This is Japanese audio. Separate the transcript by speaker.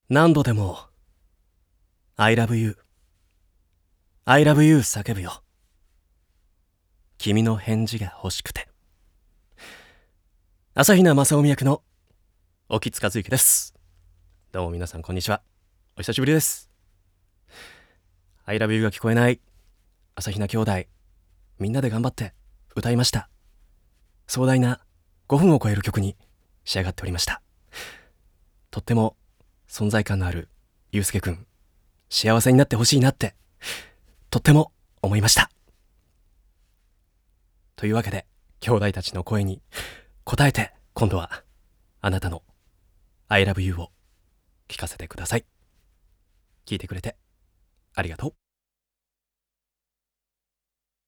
Speaker 1: 何度でも I love you I love you 叫ぶよ。君の返事が欲しくて。朝比奈正臣役の沖津和之です。どうも皆さんこんにちは。お久しぶりです。 I love you が聞こえない朝比奈兄弟、みんなで頑張って歌いました。壮大な5分を超える曲に仕上がっておりました。とっても存在感のあるゆうすけくん、幸せになってほしいなってとっても思いました。というわけで兄弟たちの声に応えて、今度はあなたの I love you を聞かせてください。聞いてくれてありがとう。